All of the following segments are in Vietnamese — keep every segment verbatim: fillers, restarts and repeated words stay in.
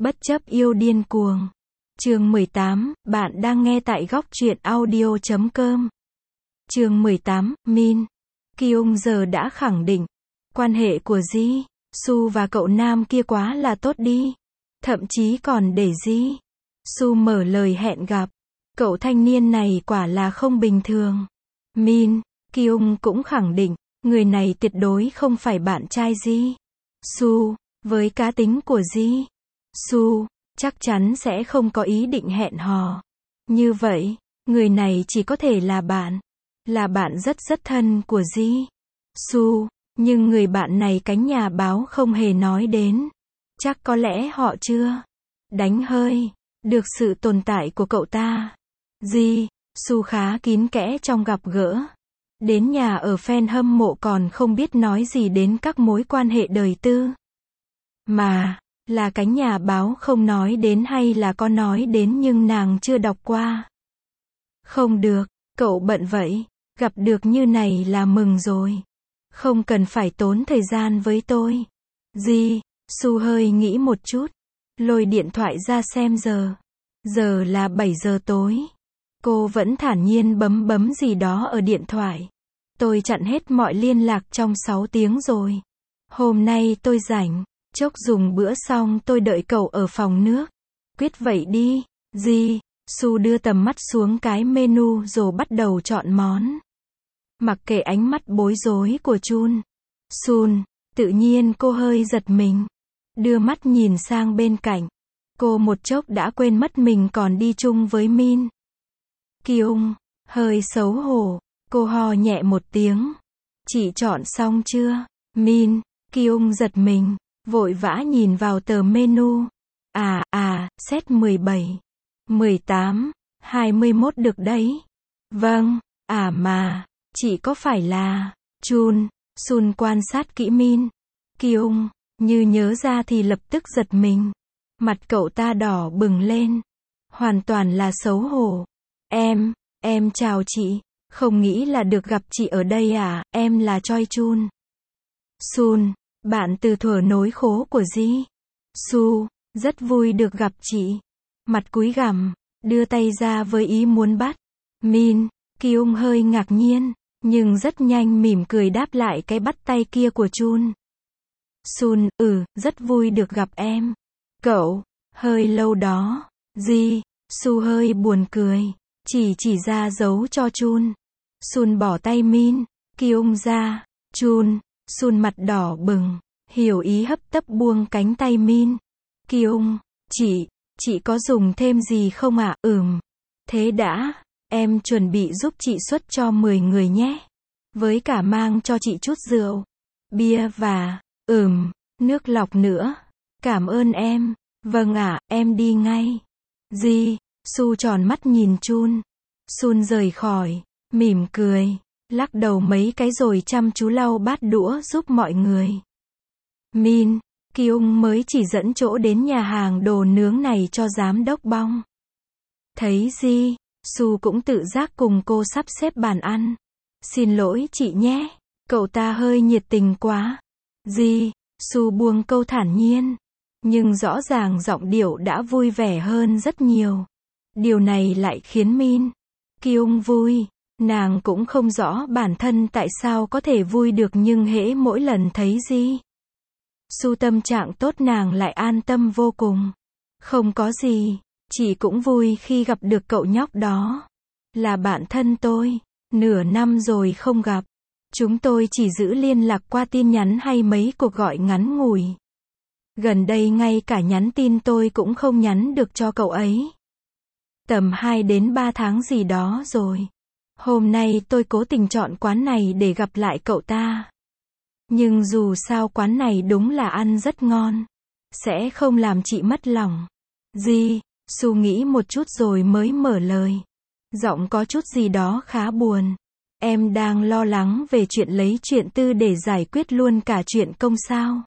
Bất chấp yêu điên cuồng. Chương mười tám, bạn đang nghe tại góc truyện audio chấm com. Chương mười tám, Min. Kyung giờ đã khẳng định, quan hệ của Ji Su và cậu nam kia quá là tốt đi. Thậm chí còn để Ji Su mở lời hẹn gặp. Cậu thanh niên này quả là không bình thường. Min, Kyung cũng khẳng định, người này tuyệt đối không phải bạn trai Ji Su. Với cá tính của Ji Su, chắc chắn sẽ không có ý định hẹn hò. Như vậy, người này chỉ có thể là bạn. Là bạn rất rất thân của Ji Su. Nhưng người bạn này cánh nhà báo không hề nói đến. Chắc có lẽ họ chưa đánh hơi được sự tồn tại của cậu ta. Ji Su khá kín kẽ trong gặp gỡ. Đến nhà ở fan hâm mộ còn không biết nói gì đến các mối quan hệ đời tư. Mà, là cánh nhà báo không nói đến hay là có nói đến nhưng nàng chưa đọc qua. Không được, cậu bận vậy. Gặp được như này là mừng rồi. Không cần phải tốn thời gian với tôi. Ji Su hơi nghĩ một chút. Lôi điện thoại ra xem giờ. Giờ là bảy giờ tối. Cô vẫn thản nhiên bấm bấm gì đó ở điện thoại. Tôi chặn hết mọi liên lạc trong sáu tiếng rồi. Hôm nay tôi rảnh. Chốc dùng bữa xong tôi đợi cậu ở phòng nước. Quyết vậy đi. Ji Su đưa tầm mắt xuống cái menu rồi bắt đầu chọn món. Mặc kệ ánh mắt bối rối của Chun Sun, tự nhiên cô hơi giật mình. Đưa mắt nhìn sang bên cạnh. Cô một chốc đã quên mất mình còn đi chung với Min. Kyung, hơi xấu hổ. Cô ho nhẹ một tiếng. Chị chọn xong chưa? Min, Kyung giật mình. Vội vã nhìn vào tờ menu. À, à, set mười bảy, mười tám, hai mươi mốt được đấy. Vâng, à mà, chị có phải là... Chun Sun quan sát kỹ Min. Kyung, như nhớ ra thì lập tức giật mình. Mặt cậu ta đỏ bừng lên. Hoàn toàn là xấu hổ. Em, em chào chị. Không nghĩ là được gặp chị ở đây à, em là Choi Chun. Sun, bạn từ thuở nối khố của Ji Su, rất vui được gặp chị. Mặt cúi gằm, đưa tay ra với ý muốn bắt. Min, Kyung hơi ngạc nhiên, nhưng rất nhanh mỉm cười đáp lại cái bắt tay kia của Chun Sun, ừ, rất vui được gặp em. Cậu, hơi lâu đó. Ji Su hơi buồn cười, chỉ chỉ ra dấu cho Chun Sun bỏ tay Min, Kyung ra. Chun Sun mặt đỏ bừng, hiểu ý hấp tấp buông cánh tay Min. Kyung, chị, chị có dùng thêm gì không ạ? À? Ừm. Thế đã, em chuẩn bị giúp chị xuất cho mười người nhé. Với cả mang cho chị chút rượu, bia và, ừm, nước lọc nữa. Cảm ơn em. Vâng ạ, à, em đi ngay. Ji Su tròn mắt nhìn Chun Sun rời khỏi, mỉm cười, lắc đầu mấy cái rồi chăm chú lau bát đũa giúp mọi người. Min, Kyung mới chỉ dẫn chỗ đến nhà hàng đồ nướng này cho giám đốc Bong. Thấy Ji Su cũng tự giác cùng cô sắp xếp bàn ăn. Xin lỗi chị nhé, cậu ta hơi nhiệt tình quá. Ji Su buông câu thản nhiên, nhưng rõ ràng giọng điệu đã vui vẻ hơn rất nhiều. Điều này lại khiến Min Kyung vui. Nàng cũng không rõ bản thân tại sao có thể vui được nhưng hễ mỗi lần thấy Ji Su tâm trạng tốt nàng lại an tâm vô cùng. Không có gì, chị cũng vui khi gặp được cậu nhóc đó. Là bạn thân tôi, nửa năm rồi không gặp. Chúng tôi chỉ giữ liên lạc qua tin nhắn hay mấy cuộc gọi ngắn ngủi. Gần đây ngay cả nhắn tin tôi cũng không nhắn được cho cậu ấy. Tầm hai đến ba tháng gì đó rồi. Hôm nay tôi cố tình chọn quán này để gặp lại cậu ta. Nhưng dù sao quán này đúng là ăn rất ngon. Sẽ không làm chị mất lòng. Ji Su nghĩ một chút rồi mới mở lời. Giọng có chút gì đó khá buồn. Em đang lo lắng về chuyện lấy chuyện tư để giải quyết luôn cả chuyện công sao?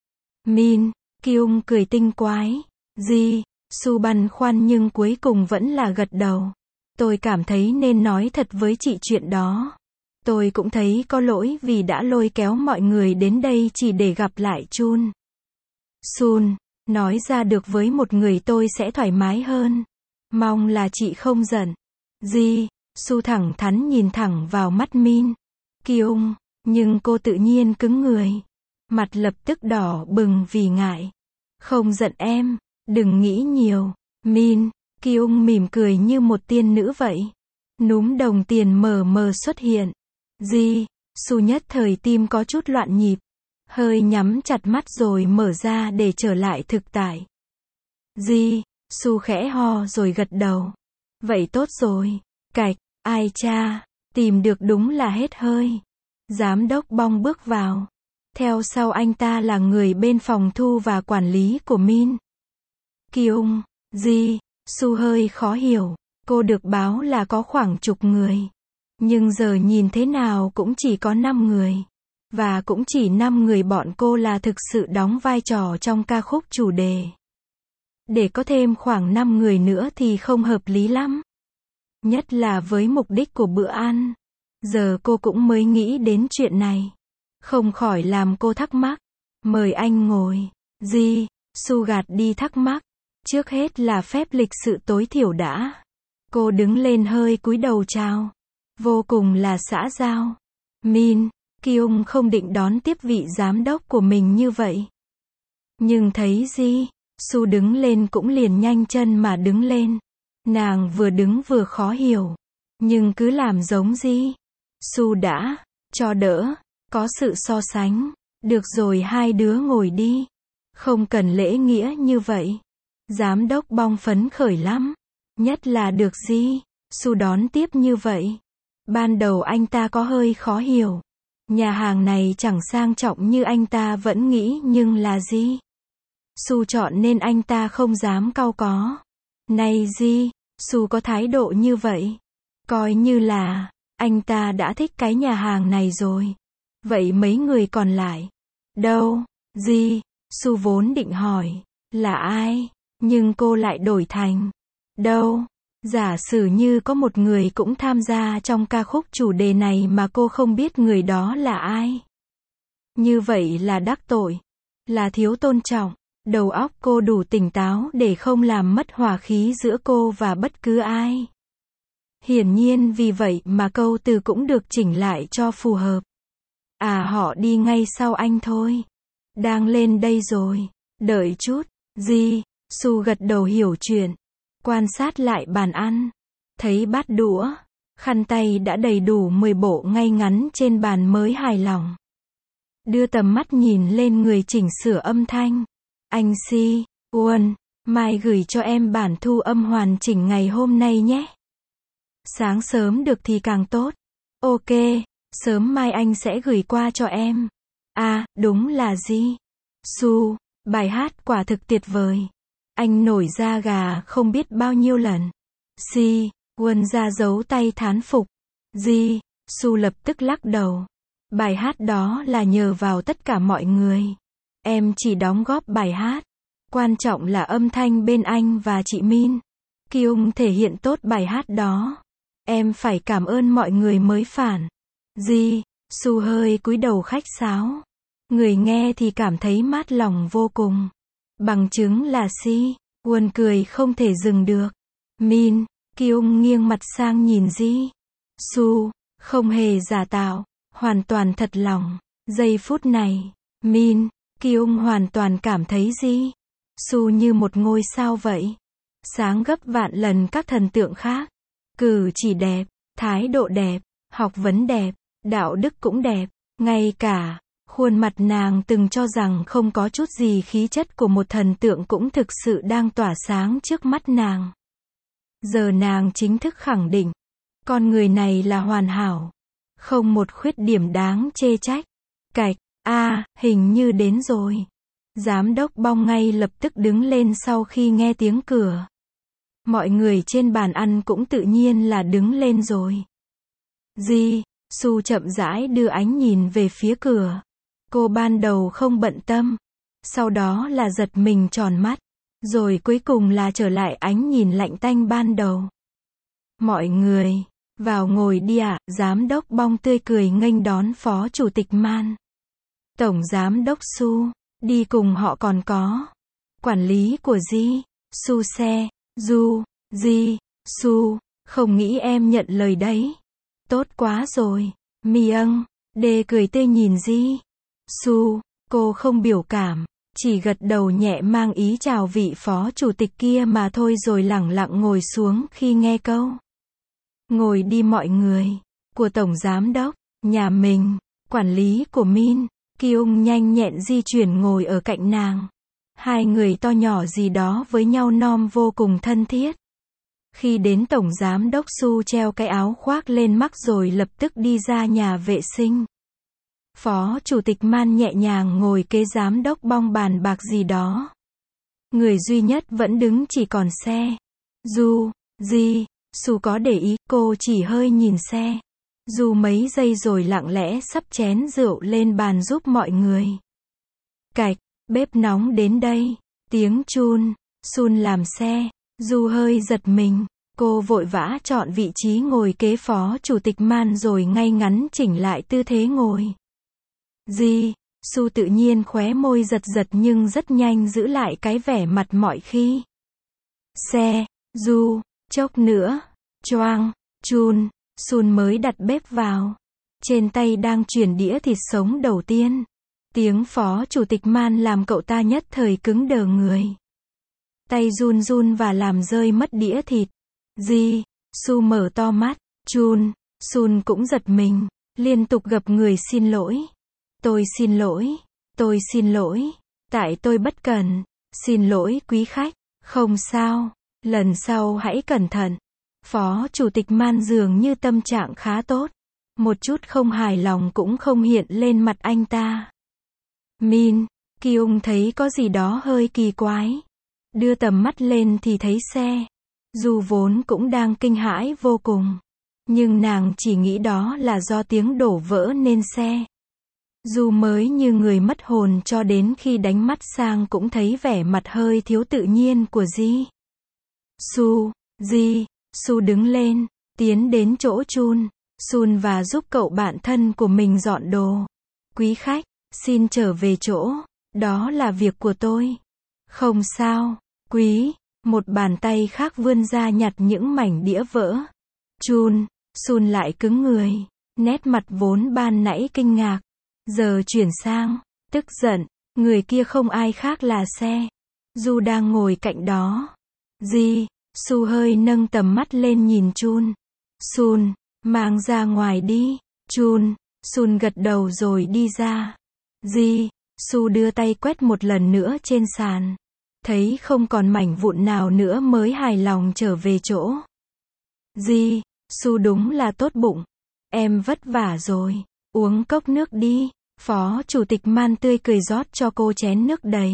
Min, Kyung cười tinh quái. Ji Su băn khoăn nhưng cuối cùng vẫn là gật đầu. Tôi cảm thấy nên nói thật với chị chuyện đó. Tôi cũng thấy có lỗi vì đã lôi kéo mọi người đến đây chỉ để gặp lại Chun Sun. Nói ra được với một người tôi sẽ thoải mái hơn. Mong là chị không giận. Di, Su thẳng thắn nhìn thẳng vào mắt Min Kyung, nhưng cô tự nhiên cứng người. Mặt lập tức đỏ bừng vì ngại. Không giận em, đừng nghĩ nhiều. Min Kyung mỉm cười như một tiên nữ vậy. Núm đồng tiền mờ mờ xuất hiện. Di, Su nhất thời tim có chút loạn nhịp. Hơi nhắm chặt mắt rồi mở ra để trở lại thực tại. Di, Su khẽ ho rồi gật đầu. Vậy tốt rồi. Cạch, ai cha, tìm được đúng là hết hơi. Giám đốc Bong bước vào. Theo sau anh ta là người bên phòng thu và quản lý của Min Kyung. Di, Su hơi khó hiểu. Cô được báo là có khoảng chục người. Nhưng giờ nhìn thế nào cũng chỉ có năm người. Và cũng chỉ năm người bọn cô là thực sự đóng vai trò trong ca khúc chủ đề. Để có thêm khoảng năm người nữa thì không hợp lý lắm. Nhất là với mục đích của bữa ăn. Giờ cô cũng mới nghĩ đến chuyện này. Không khỏi làm cô thắc mắc. Mời anh ngồi. Di, Su gạt đi thắc mắc. Trước hết là phép lịch sự tối thiểu đã. Cô đứng lên hơi cúi đầu chào. Vô cùng là xã giao. Min Kyung không định đón tiếp vị giám đốc của mình như vậy. Nhưng thấy Di, Su đứng lên cũng liền nhanh chân mà đứng lên. Nàng vừa đứng vừa khó hiểu. Nhưng cứ làm giống Di, Su đã, cho đỡ, có sự so sánh. Được rồi hai đứa ngồi đi. Không cần lễ nghĩa như vậy. Giám đốc Bong phấn khởi lắm. Nhất là được Di, Su đón tiếp như vậy. Ban đầu anh ta có hơi khó hiểu. Nhà hàng này chẳng sang trọng như anh ta vẫn nghĩ nhưng là Di, Su chọn nên anh ta không dám cau có. Này Di, Su có thái độ như vậy. Coi như là, anh ta đã thích cái nhà hàng này rồi. Vậy mấy người còn lại? Đâu? Di, Su vốn định hỏi, là ai? Nhưng cô lại đổi thành, đâu? Giả sử như có một người cũng tham gia trong ca khúc chủ đề này mà cô không biết người đó là ai. Như vậy là đắc tội, là thiếu tôn trọng. Đầu óc cô đủ tỉnh táo để không làm mất hòa khí giữa cô và bất cứ ai. Hiển nhiên vì vậy mà câu từ cũng được chỉnh lại cho phù hợp. À họ đi ngay sau anh thôi. Đang lên đây rồi. Đợi chút. Di, Su gật đầu hiểu chuyện. Quan sát lại bàn ăn. Thấy bát đũa, khăn tay đã đầy đủ mười bộ ngay ngắn trên bàn mới hài lòng. Đưa tầm mắt nhìn lên người chỉnh sửa âm thanh. Anh Si, Uân, mai gửi cho em bản thu âm hoàn chỉnh ngày hôm nay nhé. Sáng sớm được thì càng tốt. Ok, sớm mai anh sẽ gửi qua cho em. À, đúng là Di, Su, bài hát quả thực tuyệt vời. Anh nổi da gà không biết bao nhiêu lần. Si, Uân ra dấu tay thán phục. Di, Su lập tức lắc đầu. Bài hát đó là nhờ vào tất cả mọi người. Em chỉ đóng góp bài hát. Quan trọng là âm thanh bên anh và chị Min Kyung thể hiện tốt bài hát đó. Em phải cảm ơn mọi người mới phản. Di, Su hơi cúi đầu khách sáo. Người nghe thì cảm thấy mát lòng vô cùng. Bằng chứng là Si, Uân cười không thể dừng được. Min Kyung nghiêng mặt sang nhìn Di, Su, không hề giả tạo, hoàn toàn thật lòng. Giây phút này, Min Kyung hoàn toàn cảm thấy Di, Su như một ngôi sao vậy. Sáng gấp vạn lần các thần tượng khác. Cử chỉ đẹp, thái độ đẹp, học vấn đẹp, đạo đức cũng đẹp. Ngay cả khuôn mặt nàng từng cho rằng không có chút gì khí chất của một thần tượng cũng thực sự đang tỏa sáng trước mắt nàng. Giờ nàng chính thức khẳng định, con người này là hoàn hảo, không một khuyết điểm đáng chê trách. Cạch, a, à, hình như đến rồi. Giám đốc Bong ngay lập tức đứng lên sau khi nghe tiếng cửa. Mọi người trên bàn ăn cũng tự nhiên là đứng lên rồi. Di, Su chậm rãi đưa ánh nhìn về phía cửa. Cô ban đầu không bận tâm, sau đó là giật mình tròn mắt, rồi cuối cùng là trở lại ánh nhìn lạnh tanh ban đầu. Mọi người, vào ngồi đi ạ. Giám đốc Bong tươi cười nghênh đón phó chủ tịch Man. Tổng giám đốc Su, đi cùng họ còn có Quản lý của Ji Su xe, Du, Ji Su, không nghĩ em nhận lời đấy. Tốt quá rồi. Mi âng, Đê cười tươi nhìn Ji Su, cô không biểu cảm, chỉ gật đầu nhẹ mang ý chào vị phó chủ tịch kia mà thôi rồi lẳng lặng ngồi xuống khi nghe câu ngồi đi mọi người của tổng giám đốc nhà mình. Quản lý của Min Kyung nhanh nhẹn di chuyển ngồi ở cạnh nàng. Hai người to nhỏ gì đó với nhau nom vô cùng thân thiết. Khi đến tổng giám đốc Su treo cái áo khoác lên mắt rồi lập tức đi ra nhà vệ sinh. Phó chủ tịch Man nhẹ nhàng ngồi kế giám đốc Bong bàn bạc gì đó. Người duy nhất vẫn đứng chỉ còn xe. Du, Ji Su có để ý, cô chỉ hơi nhìn xe. Du mấy giây rồi lặng lẽ sắp chén rượu lên bàn giúp mọi người. Cạch, bếp nóng đến đây. Tiếng chun, Sun làm xe. Du hơi giật mình. Cô vội vã chọn vị trí ngồi kế phó chủ tịch Man rồi ngay ngắn chỉnh lại tư thế ngồi. Ji Su tự nhiên khóe môi giật giật nhưng rất nhanh giữ lại cái vẻ mặt mọi khi. Xe, Du, chốc nữa. Choang, chun, Sun mới đặt bếp vào. Trên tay đang chuyển đĩa thịt sống đầu tiên. Tiếng phó chủ tịch Man làm cậu ta nhất thời cứng đờ người. Tay run run và làm rơi mất đĩa thịt. Ji Su mở to mắt. Chun, Sun cũng giật mình, liên tục gập người xin lỗi. Tôi xin lỗi, tôi xin lỗi, tại tôi bất cẩn, xin lỗi quý khách, không sao, lần sau hãy cẩn thận. Phó chủ tịch Man dường như tâm trạng khá tốt, một chút không hài lòng cũng không hiện lên mặt anh ta. Min Kyung thấy có gì đó hơi kỳ quái, đưa tầm mắt lên thì thấy xe. Dù vốn cũng đang kinh hãi vô cùng, nhưng nàng chỉ nghĩ đó là do tiếng đổ vỡ nên xe. Dù mới như người mất hồn cho đến khi đánh mắt sang cũng thấy vẻ mặt hơi thiếu tự nhiên của Ji Su. Ji Su đứng lên, tiến đến chỗ Chun, Sun và giúp cậu bạn thân của mình dọn đồ. Quý khách, xin trở về chỗ, đó là việc của tôi. Không sao, quý. Một bàn tay khác vươn ra nhặt những mảnh đĩa vỡ. Chun, Sun lại cứng người, nét mặt vốn ban nãy kinh ngạc, giờ chuyển sang tức giận. Người kia không ai khác là xe. Du đang ngồi cạnh đó. Ji Su hơi nâng tầm mắt lên nhìn Chun. Sun, mang ra ngoài đi. Chun, Sun gật đầu rồi đi ra. Ji Su đưa tay quét một lần nữa trên sàn. Thấy không còn mảnh vụn nào nữa mới hài lòng trở về chỗ. Ji Su đúng là tốt bụng. Em vất vả rồi. Uống cốc nước đi. Phó chủ tịch Man tươi cười rót cho cô chén nước đầy.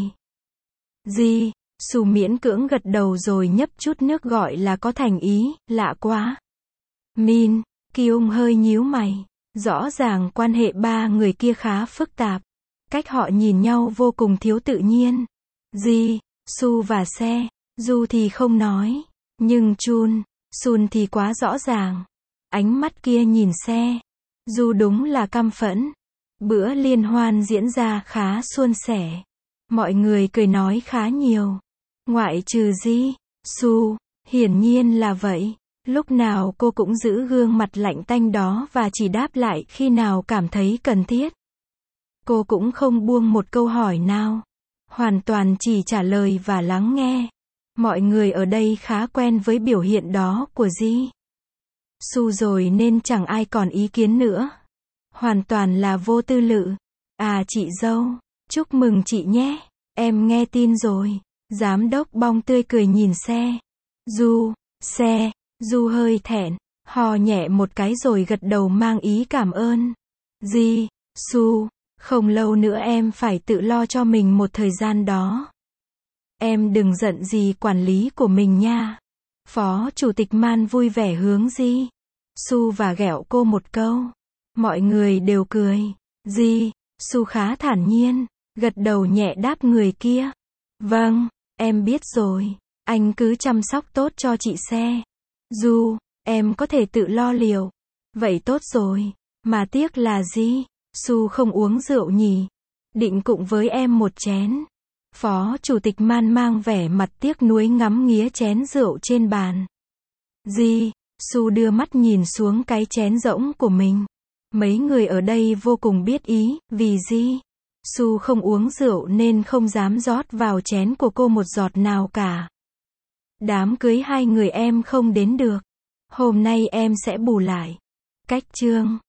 Ji Su miễn cưỡng gật đầu rồi nhấp chút nước gọi là có thành ý, lạ quá. Min Kyung hơi nhíu mày. Rõ ràng quan hệ ba người kia khá phức tạp. Cách họ nhìn nhau vô cùng thiếu tự nhiên. Ji Su và xe, Du thì không nói. Nhưng Chun, Sun thì quá rõ ràng. Ánh mắt kia nhìn xe. Du đúng là căm phẫn. Bữa liên hoan diễn ra khá suôn sẻ. Mọi người cười nói khá nhiều. Ngoại trừ Ji Su, hiển nhiên là vậy. Lúc nào cô cũng giữ gương mặt lạnh tanh đó và chỉ đáp lại khi nào cảm thấy cần thiết. Cô cũng không buông một câu hỏi nào. Hoàn toàn chỉ trả lời và lắng nghe. Mọi người ở đây khá quen với biểu hiện đó của Ji Su rồi nên chẳng ai còn ý kiến nữa. Hoàn toàn là vô tư lự. À chị dâu, chúc mừng chị nhé. Em nghe tin rồi. Giám đốc Bong tươi cười nhìn xe. Du, xe, Du hơi thẹn, hò nhẹ một cái rồi gật đầu mang ý cảm ơn. Ji Su, không lâu nữa em phải tự lo cho mình một thời gian đó. Em đừng giận gì quản lý của mình nha. Phó chủ tịch Man vui vẻ hướng Ji Su và ghẹo cô một câu. Mọi người đều cười. Ji Su khá thản nhiên, gật đầu nhẹ đáp người kia. Vâng, em biết rồi. Anh cứ chăm sóc tốt cho chị xe. Du, em có thể tự lo liệu. Vậy tốt rồi. Mà tiếc là Ji Su không uống rượu nhỉ. Định cụng với em một chén. Phó chủ tịch Man mang vẻ mặt tiếc nuối ngắm nghía chén rượu trên bàn. Di, Su đưa mắt nhìn xuống cái chén rỗng của mình. Mấy người ở đây vô cùng biết ý, vì Di, Su không uống rượu nên không dám rót vào chén của cô một giọt nào cả. Đám cưới hai người em không đến được. Hôm nay em sẽ bù lại. Cách chương